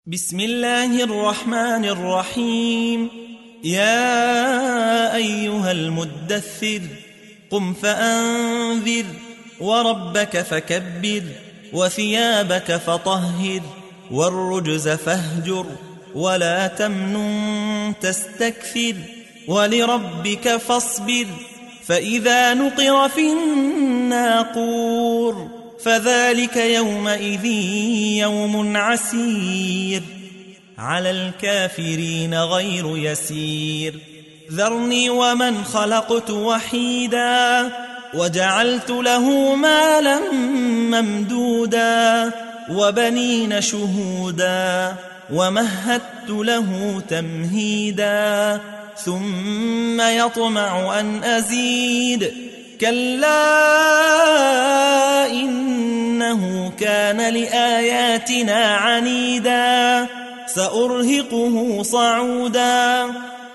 بسم الله الرحمن الرحيم. يا أيها المدثر قم فأنذر وربك فكبر وثيابك فطهر والرجز فاهجر ولا تمنن تستكثر ولربك فاصبر فإذا نقر في الناقور فذلك يومئذ يوم عسير على الكافرين غير يسير. ذرني ومن خلقت وحيدا وجعلت له مالا ممدودا وبنين شهودا ومهدت له تمهيدا ثم يطمع أن أزيد كلا إنه كان لآياتنا عنيدا سأرهقه صعودا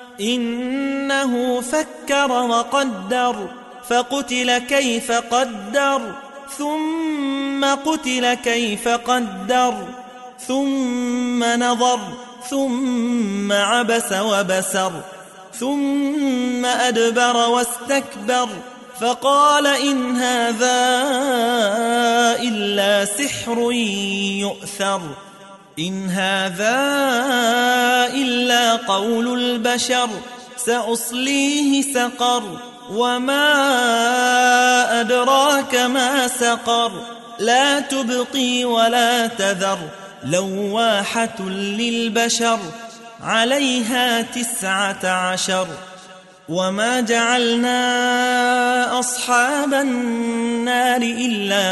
إنه فكر وقدر فقتل كيف قدر ثم قتل كيف قدر ثم نظر ثم عبس وبسر ثم أدبر واستكبر فقال إن هذا إلا سحر يؤثر إن هذا إلا قول البشر سأصليه سقر وما أدراك ما سقر لا تبقي ولا تذر لواحة للبشر عليها 19 وما جعلنا أصحاب النار إلا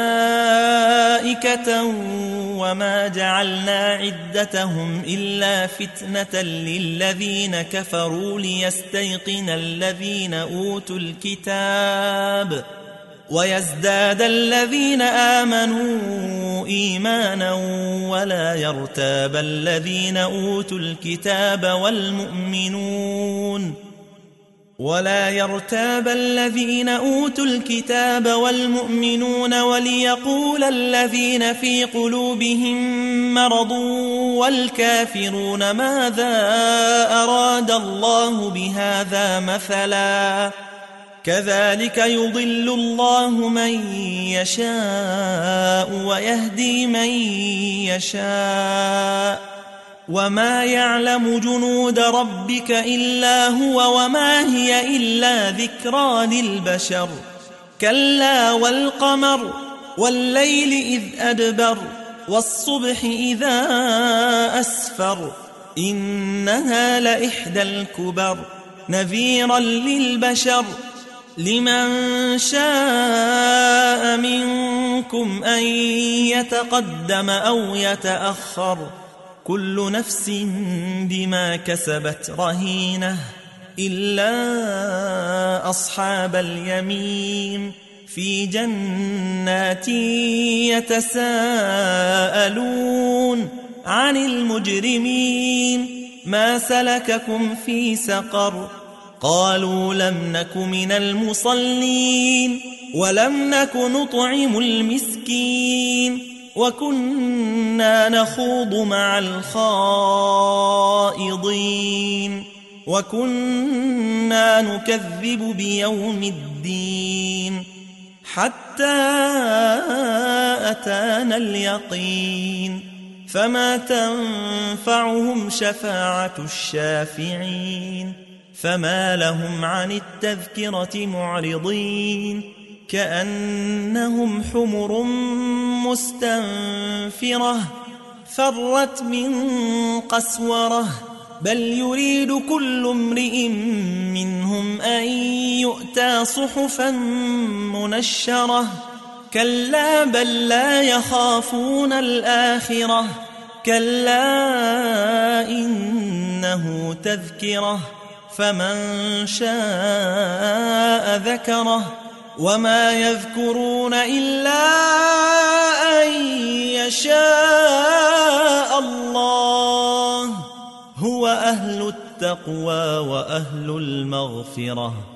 ملائكة وما جعلنا عدتهم إلا فتنة للذين كفروا ليستيقن الذين أوتوا الكتاب ويزداد الذين آمنوا إيمانا ولا يرتاب الذين أوتوا الكتاب والمؤمنون وليقول الذين في قلوبهم مرض والكافرون ماذا أراد الله بهذا مثلا كذلك يضل الله من يشاء ويهدي من يشاء وما يعلم جنود ربك إلا هو وما هي إلا ذكرى للبشر كلا والقمر والليل إذ أدبر والصبح إذا أسفر إنها لإحدى الكبر نذيرا للبشر لمن شاء منكم أن يتقدم أو يتأخر كل نفس بما كسبت رهينة إلا أصحاب اليمين في جنات يتساءلون عن المجرمين ما سلككم في سقر قالوا لم نك من المصلين ولم نك نطعم المسكين وكنا نخوض مع الخائضين وكنا نكذب بيوم الدين حتى أتانا اليقين فما تنفعهم شفاعة الشافعين فما لهم عن التذكرة معرضين كأنهم حمر مستنفرة فرت من قسورة بل يريد كل امرئ منهم أن يؤتى صحفا منشرة كلا بل لا يخافون الآخرة كلا إنه تذكرة فمن شاء ذكره وما يذكرون إلا أن يشاء الله هو أهل التقوى وأهل المغفرة